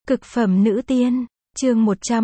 Cực phẩm nữ tiên, chương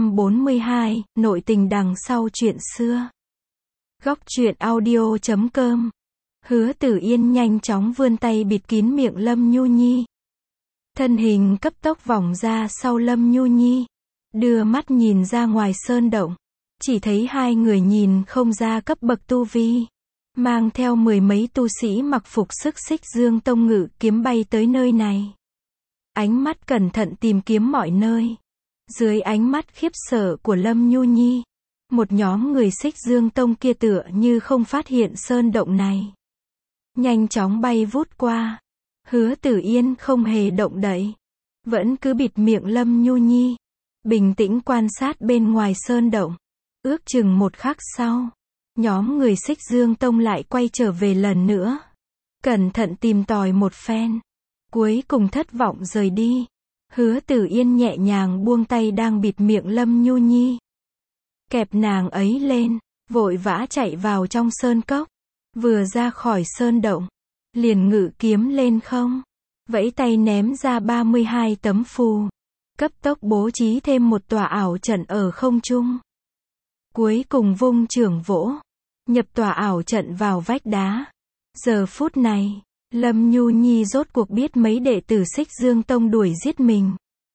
142, nội tình đằng sau chuyện xưa. Góc truyện audio.com. Hứa Tử Yên nhanh chóng vươn tay bịt kín miệng Lâm Nhu Nhi. Thân hình cấp tốc vòng ra sau Lâm Nhu Nhi, đưa mắt nhìn ra ngoài sơn động, chỉ thấy hai người nhìn không ra cấp bậc tu vi, mang theo mười mấy tu sĩ mặc phục sức Xích Dương Tông ngự kiếm bay tới nơi này. Ánh mắt cẩn thận tìm kiếm mọi nơi. Dưới ánh mắt khiếp sợ của Lâm Nhu Nhi, một nhóm người Xích Dương Tông kia tựa như không phát hiện sơn động này, nhanh chóng bay vút qua. Hứa Tử Yên không hề động đậy, vẫn cứ bịt miệng Lâm Nhu Nhi, bình tĩnh quan sát bên ngoài sơn động. Ước chừng một khắc sau, nhóm người Xích Dương Tông lại quay trở về lần nữa, cẩn thận tìm tòi một phen, cuối cùng thất vọng rời đi. Hứa Tử Yên nhẹ nhàng buông tay đang bịt miệng Lâm Nhu Nhi, kẹp nàng ấy lên, vội vã chạy vào trong sơn cốc. Vừa ra khỏi sơn động, liền ngự kiếm lên không, vẫy tay ném ra 32 tấm phù, cấp tốc bố trí thêm một tòa ảo trận ở không trung. Cuối cùng vung chưởng vỗ, nhập tòa ảo trận vào vách đá. Giờ phút này, Lâm Nhu Nhi rốt cuộc biết mấy đệ tử Xích Dương Tông đuổi giết mình.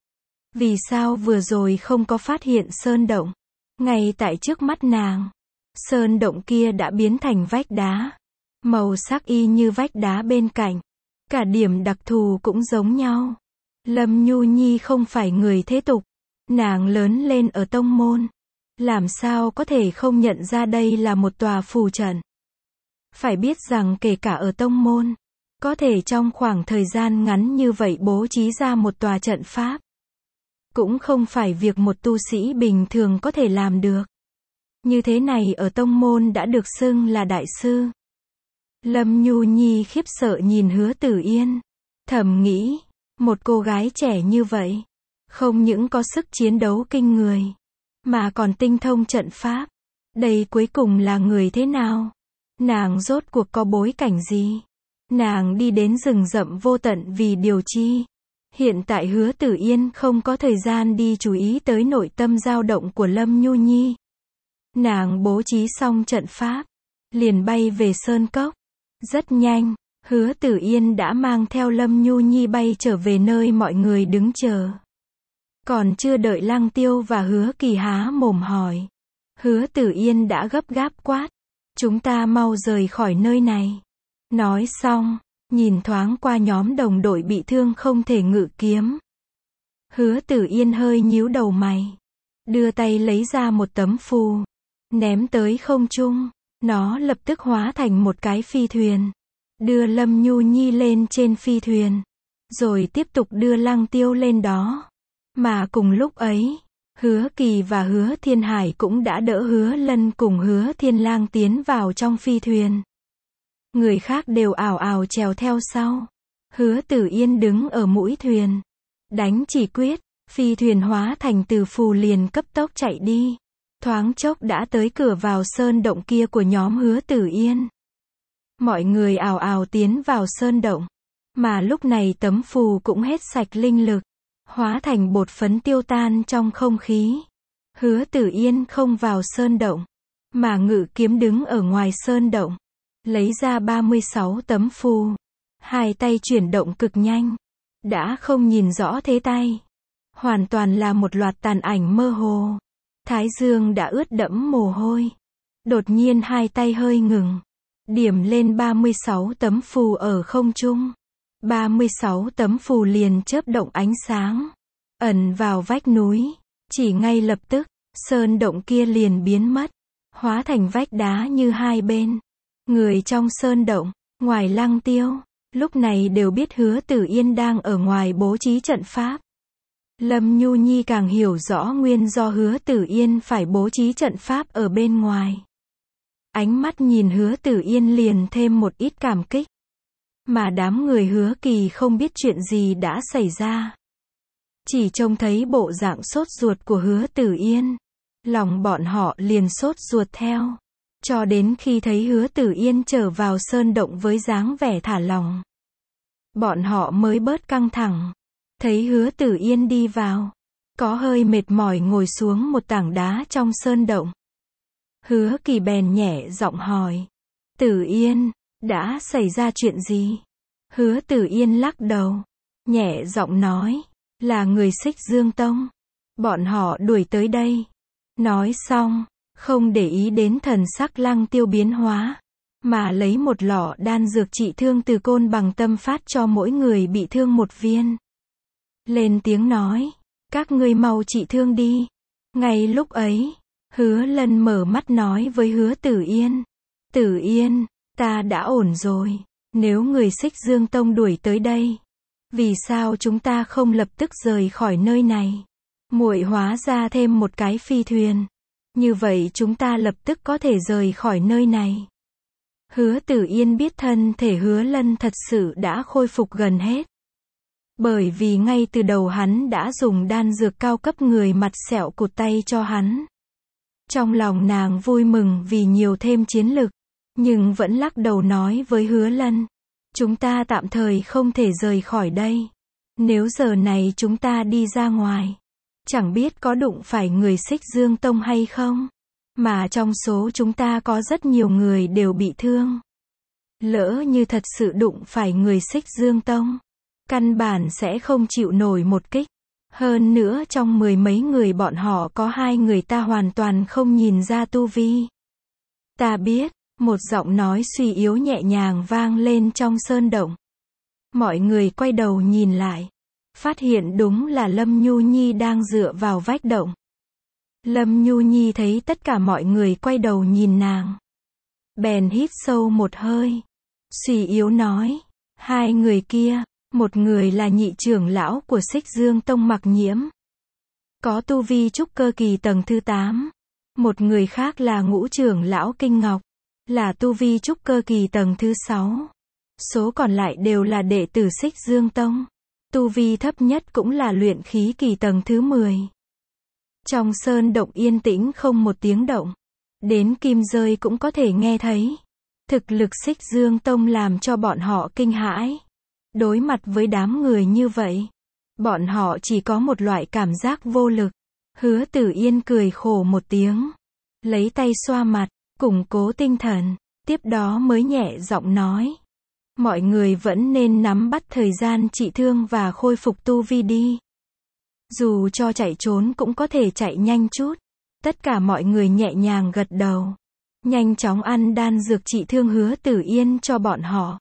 Vì sao vừa rồi không có phát hiện sơn động? Ngay tại trước mắt nàng, sơn động kia đã biến thành vách đá, màu sắc y như vách đá bên cạnh, cả điểm đặc thù cũng giống nhau. Lâm Nhu Nhi không phải người thế tục, nàng lớn lên ở tông môn, làm sao có thể không nhận ra đây là một tòa phù trận. Phải biết rằng kể cả ở tông môn, có thể trong khoảng thời gian ngắn như vậy bố trí ra một tòa trận pháp, cũng không phải việc một tu sĩ bình thường có thể làm được. Như thế này ở tông môn đã được xưng là đại sư. Lâm Nhu Nhi khiếp sợ nhìn Hứa Tử Yên, thầm nghĩ, một cô gái trẻ như vậy, không những có sức chiến đấu kinh người, mà còn tinh thông trận pháp. Đây cuối cùng là người thế nào? Nàng rốt cuộc có bối cảnh gì? Nàng đi đến rừng rậm vô tận vì điều chi? Hiện tại Hứa Tử Yên không có thời gian đi chú ý tới nội tâm dao động của Lâm Nhu Nhi. Nàng bố trí xong trận pháp, liền bay về sơn cốc. Rất nhanh, Hứa Tử Yên đã mang theo Lâm Nhu Nhi bay trở về nơi mọi người đứng chờ. Còn chưa đợi Lăng Tiêu và Hứa Kỳ há mồm hỏi, Hứa Tử Yên đã gấp gáp quát, chúng ta mau rời khỏi nơi này. Nói xong, nhìn thoáng qua nhóm đồng đội bị thương không thể ngự kiếm. Hứa Tử Yên hơi nhíu đầu mày, đưa tay lấy ra một tấm phù, ném tới không trung. Nó lập tức hóa thành một cái phi thuyền, đưa Lâm Nhu Nhi lên trên phi thuyền, rồi tiếp tục đưa Lăng Tiêu lên đó. Mà cùng lúc ấy, Hứa Kỳ và Hứa Thiên Hải cũng đã đỡ Hứa Lân cùng Hứa Thiên Lang tiến vào trong phi thuyền. Người khác đều ào ào trèo theo sau. Hứa Tử Yên đứng ở mũi thuyền, đánh chỉ quyết, phi thuyền hóa thành từ phù liền cấp tốc chạy đi. Thoáng chốc đã tới cửa vào sơn động kia của nhóm Hứa Tử Yên. Mọi người ào ào tiến vào sơn động, mà lúc này tấm phù cũng hết sạch linh lực, hóa thành bột phấn tiêu tan trong không khí. Hứa Tử Yên không vào sơn động, mà ngự kiếm đứng ở ngoài sơn động, lấy ra 36 tấm phù, hai tay chuyển động cực nhanh, đã không nhìn rõ thế tay, hoàn toàn là một loạt tàn ảnh mơ hồ. Thái dương đã ướt đẫm mồ hôi. Đột nhiên hai tay hơi ngừng, điểm lên 36 tấm phù ở không trung. 36 tấm phù liền chớp động ánh sáng, ẩn vào vách núi. Chỉ ngay lập tức, sơn động kia liền biến mất, hóa thành vách đá như hai bên. Người trong sơn động, ngoài Lăng Tiêu, lúc này đều biết Hứa Tử Yên đang ở ngoài bố trí trận pháp. Lâm Nhu Nhi càng hiểu rõ nguyên do Hứa Tử Yên phải bố trí trận pháp ở bên ngoài. Ánh mắt nhìn Hứa Tử Yên liền thêm một ít cảm kích. Mà đám người Hứa Kỳ không biết chuyện gì đã xảy ra, chỉ trông thấy bộ dạng sốt ruột của Hứa Tử Yên, lòng bọn họ liền sốt ruột theo. Cho đến khi thấy Hứa Tử Yên trở vào sơn động với dáng vẻ thả lỏng, bọn họ mới bớt căng thẳng. Thấy Hứa Tử Yên đi vào, có hơi mệt mỏi ngồi xuống một tảng đá trong sơn động. Hứa Kỳ bèn nhẹ giọng hỏi. Tử Yên, đã xảy ra chuyện gì? Hứa Tử Yên lắc đầu, nhẹ giọng nói, là người Xích Dương Tông. Bọn họ đuổi tới đây. Nói xong, không để ý đến thần sắc Lăng Tiêu biến hóa, mà lấy một lọ đan dược trị thương từ Côn Bằng Tâm phát cho mỗi người bị thương một viên. Lên tiếng nói, các ngươi mau trị thương đi. Ngay lúc ấy, Hứa Lân mở mắt nói với Hứa Tử Yên. Tử Yên, ta đã ổn rồi. Nếu người Xích Dương Tông đuổi tới đây, vì sao chúng ta không lập tức rời khỏi nơi này? Muội hóa ra thêm một cái phi thuyền. Như vậy chúng ta lập tức có thể rời khỏi nơi này. Hứa Tử Yên biết thân thể Hứa Lân thật sự đã khôi phục gần hết. Bởi vì ngay từ đầu hắn đã dùng đan dược cao cấp người mặt sẹo cụt tay cho hắn. Trong lòng nàng vui mừng vì nhiều thêm chiến lực, nhưng vẫn lắc đầu nói với Hứa Lân. Chúng ta tạm thời không thể rời khỏi đây. Nếu giờ này chúng ta đi ra ngoài, chẳng biết có đụng phải người Xích Dương Tông hay không. Mà trong số chúng ta có rất nhiều người đều bị thương. Lỡ như thật sự đụng phải người Xích Dương Tông, căn bản sẽ không chịu nổi một kích. Hơn nữa trong mười mấy người bọn họ có 2 người ta hoàn toàn không nhìn ra tu vi. Ta biết, một giọng nói suy yếu nhẹ nhàng vang lên trong sơn động. Mọi người quay đầu nhìn lại, phát hiện đúng là Lâm Nhu Nhi đang dựa vào vách động. Lâm Nhu Nhi thấy tất cả mọi người quay đầu nhìn nàng, bèn hít sâu một hơi, suy yếu nói, 2 người kia, một người là nhị trưởng lão của Xích Dương Tông Mặc Nhiễm, có tu vi trúc cơ kỳ tầng thứ 8, một người khác là ngũ trưởng lão Kinh Ngọc, là tu vi trúc cơ kỳ tầng thứ 6. Số còn lại đều là đệ tử Xích Dương Tông, tu vi thấp nhất cũng là luyện khí kỳ tầng thứ 10. Trong sơn động yên tĩnh không một tiếng động, đến kim rơi cũng có thể nghe thấy. Thực lực Xích Dương Tông làm cho bọn họ kinh hãi. Đối mặt với đám người như vậy, bọn họ chỉ có một loại cảm giác vô lực. Hứa Tử Yên cười khổ một tiếng, lấy tay xoa mặt, củng cố tinh thần, tiếp đó mới nhẹ giọng nói. Mọi người vẫn nên nắm bắt thời gian trị thương và khôi phục tu vi đi. Dù cho chạy trốn cũng có thể chạy nhanh chút. Tất cả mọi người nhẹ nhàng gật đầu, nhanh chóng ăn đan dược trị thương Hứa Tử Yên cho bọn họ.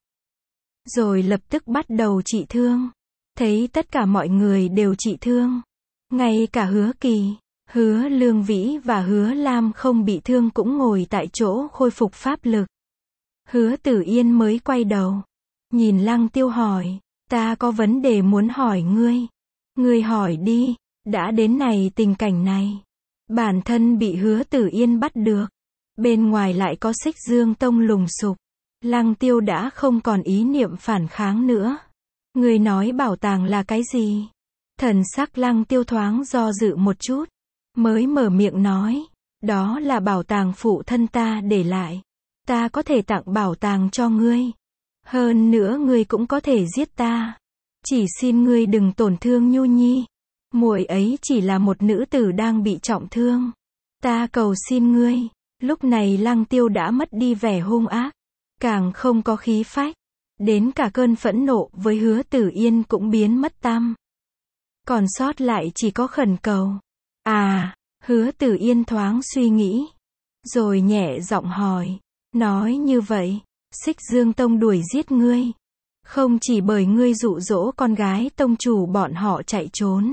Rồi lập tức bắt đầu trị thương. Thấy tất cả mọi người đều trị thương, ngay cả Hứa Kỳ, Hứa Lương Vĩ và Hứa Lam không bị thương cũng ngồi tại chỗ khôi phục pháp lực. Hứa Tử Yên mới quay đầu, nhìn Lăng Tiêu hỏi, ta có vấn đề muốn hỏi ngươi. Ngươi hỏi đi, đã đến này tình cảnh này. Bản thân bị Hứa Tử Yên bắt được, bên ngoài lại có Xích Dương Tông lùng sục. Lăng Tiêu đã không còn ý niệm phản kháng nữa. Ngươi nói bảo tàng là cái gì? Thần sắc Lăng Tiêu thoáng do dự một chút, mới mở miệng nói, đó là bảo tàng phụ thân ta để lại. Ta có thể tặng bảo tàng cho ngươi. Hơn nữa ngươi cũng có thể giết ta. Chỉ xin ngươi đừng tổn thương Nhu Nhi. Muội ấy chỉ là một nữ tử đang bị trọng thương. Ta cầu xin ngươi. Lúc này Lăng Tiêu đã mất đi vẻ hung ác, càng không có khí phách. Đến cả cơn phẫn nộ với Hứa Tử Yên cũng biến mất tăm. Còn sót lại chỉ có khẩn cầu. À, Hứa Tử Yên thoáng suy nghĩ, rồi nhẹ giọng hỏi, nói như vậy, Xích Dương Tông đuổi giết ngươi, không chỉ bởi ngươi dụ dỗ con gái tông chủ bọn họ chạy trốn,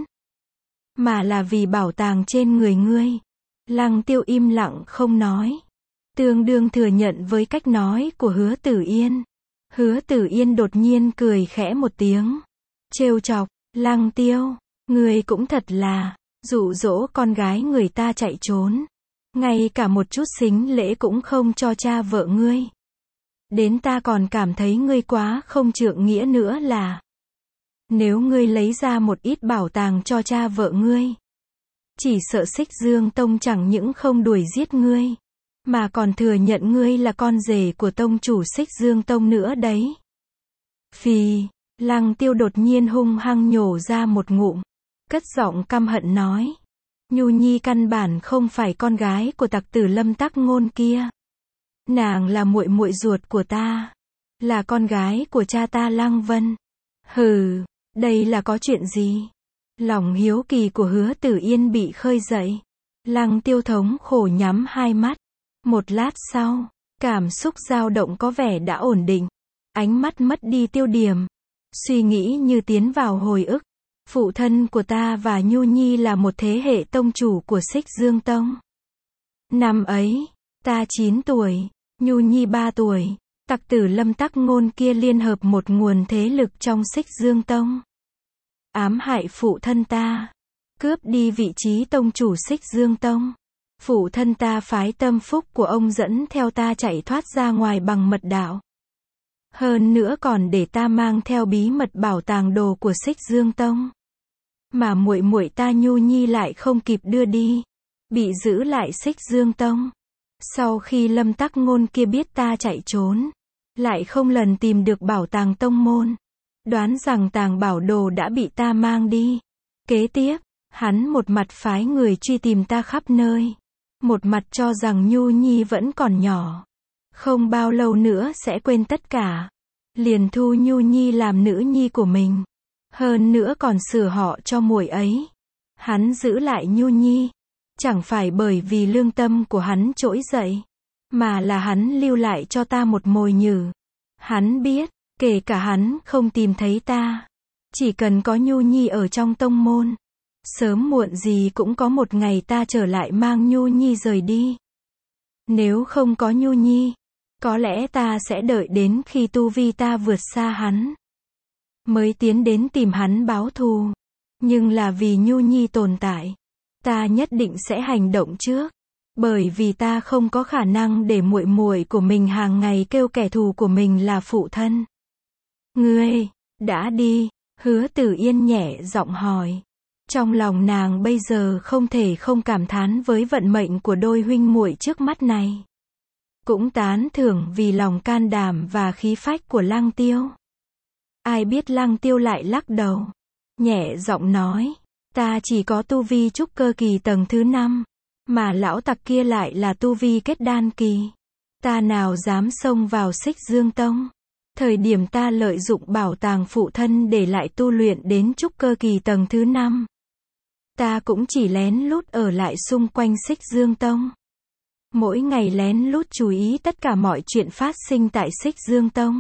mà là vì bảo tàng trên người ngươi. Lăng Tiêu im lặng không nói, tương đương thừa nhận với cách nói của Hứa Tử Yên. Hứa Tử Yên đột nhiên cười khẽ một tiếng, trêu chọc, Lăng Tiêu, ngươi cũng thật là, dụ dỗ con gái người ta chạy trốn, ngay cả một chút sính lễ cũng không cho cha vợ ngươi. Đến ta còn cảm thấy ngươi quá không trượng nghĩa nữa là. Nếu ngươi lấy ra một ít bảo tàng cho cha vợ ngươi, chỉ sợ Xích Dương Tông chẳng những không đuổi giết ngươi, mà còn thừa nhận ngươi là con rể của tông chủ Xích Dương Tông nữa đấy. Phì, Lăng Tiêu đột nhiên hung hăng nhổ ra một ngụm. cất giọng căm hận nói. Nhu Nhi căn bản không phải con gái của tặc tử Lâm Tắc Ngôn kia. Nàng là muội muội ruột của ta. Là con gái của cha ta Lăng Vân. Hừ, đây là có chuyện gì? Lòng hiếu kỳ của Hứa Tử Yên bị khơi dậy. Lăng Tiêu thống khổ nhắm hai mắt. Một lát sau, cảm xúc dao động có vẻ đã ổn định. Ánh mắt mất đi tiêu điểm. Suy nghĩ như tiến vào hồi ức. Phụ thân của ta và Nhu Nhi là một thế hệ tông chủ của Xích Dương Tông. Năm ấy, ta 9 tuổi, Nhu Nhi 3 tuổi. Tặc tử Lâm Tắc Ngôn kia liên hợp một nguồn thế lực trong Xích Dương Tông. Ám hại phụ thân ta. Cướp đi vị trí tông chủ Xích Dương Tông. Phụ thân ta phái tâm phúc của ông dẫn theo ta chạy thoát ra ngoài bằng mật đạo. Hơn nữa còn để ta mang theo bí mật bảo tàng đồ của Xích Dương Tông. Mà muội muội ta Nhu Nhi lại không kịp đưa đi. Bị giữ lại Xích Dương Tông. Sau khi Lâm Tắc Ngôn kia biết ta chạy trốn. Lại không lần tìm được bảo tàng tông môn. Đoán rằng tàng bảo đồ đã bị ta mang đi. Kế tiếp, hắn một mặt phái người truy tìm ta khắp nơi. Một mặt cho rằng Nhu Nhi vẫn còn nhỏ. Không bao lâu nữa sẽ quên tất cả. Liền thu Nhu Nhi làm nữ nhi của mình. Hơn nữa còn sửa họ cho muội ấy. Hắn giữ lại Nhu Nhi. Chẳng phải bởi vì lương tâm của hắn trỗi dậy. Mà là hắn lưu lại cho ta một mồi nhử. Hắn biết, kể cả hắn không tìm thấy ta. Chỉ cần có Nhu Nhi ở trong tông môn. Sớm muộn gì cũng có một ngày ta trở lại mang Nhu Nhi rời đi. Nếu không có Nhu Nhi, có lẽ ta sẽ đợi đến khi tu vi ta vượt xa hắn. Mới tiến đến tìm hắn báo thù. Nhưng là vì Nhu Nhi tồn tại. Ta nhất định sẽ hành động trước. Bởi vì ta không có khả năng để muội muội của mình hàng ngày kêu kẻ thù của mình là phụ thân. Ngươi, đã đi, Hứa Tử Yên nhẹ giọng hỏi. Trong lòng nàng bây giờ không thể không cảm thán với vận mệnh của đôi huynh muội trước mắt này. Cũng tán thưởng vì lòng can đảm và khí phách của Lăng Tiêu. Ai biết Lăng Tiêu lại lắc đầu. Nhẹ giọng nói, ta chỉ có tu vi trúc cơ kỳ tầng thứ 5. Mà lão tặc kia lại là tu vi kết đan kỳ. Ta nào dám xông vào Xích Dương Tông. Thời điểm ta lợi dụng bảo tàng phụ thân để lại tu luyện đến trúc cơ kỳ tầng thứ 5. Ta cũng chỉ lén lút ở lại xung quanh Xích Dương Tông. Mỗi ngày lén lút chú ý tất cả mọi chuyện phát sinh tại Xích Dương Tông.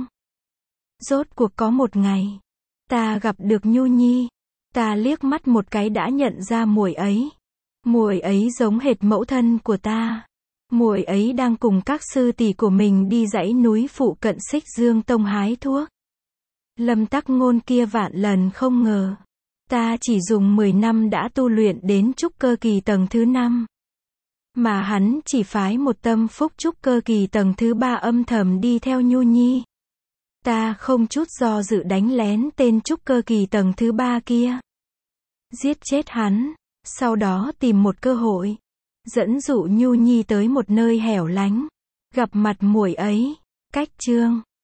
Rốt cuộc có một ngày, ta gặp được Nhu Nhi. Ta liếc mắt một cái đã nhận ra muội ấy. Muội ấy giống hệt mẫu thân của ta. Muội ấy đang cùng các sư tỷ của mình đi dãy núi phụ cận Xích Dương Tông hái thuốc. Lâm Tắc Ngôn kia vạn lần không ngờ. Ta chỉ dùng 10 năm đã tu luyện đến trúc cơ kỳ tầng thứ 5. Mà hắn chỉ phái một tâm phúc trúc cơ kỳ tầng thứ 3 âm thầm đi theo Nhu Nhi. Ta không chút do dự đánh lén tên trúc cơ kỳ tầng thứ 3 kia. Giết chết hắn. Sau đó tìm một cơ hội. Dẫn dụ Nhu Nhi tới một nơi hẻo lánh. Gặp mặt muội ấy. Cách chương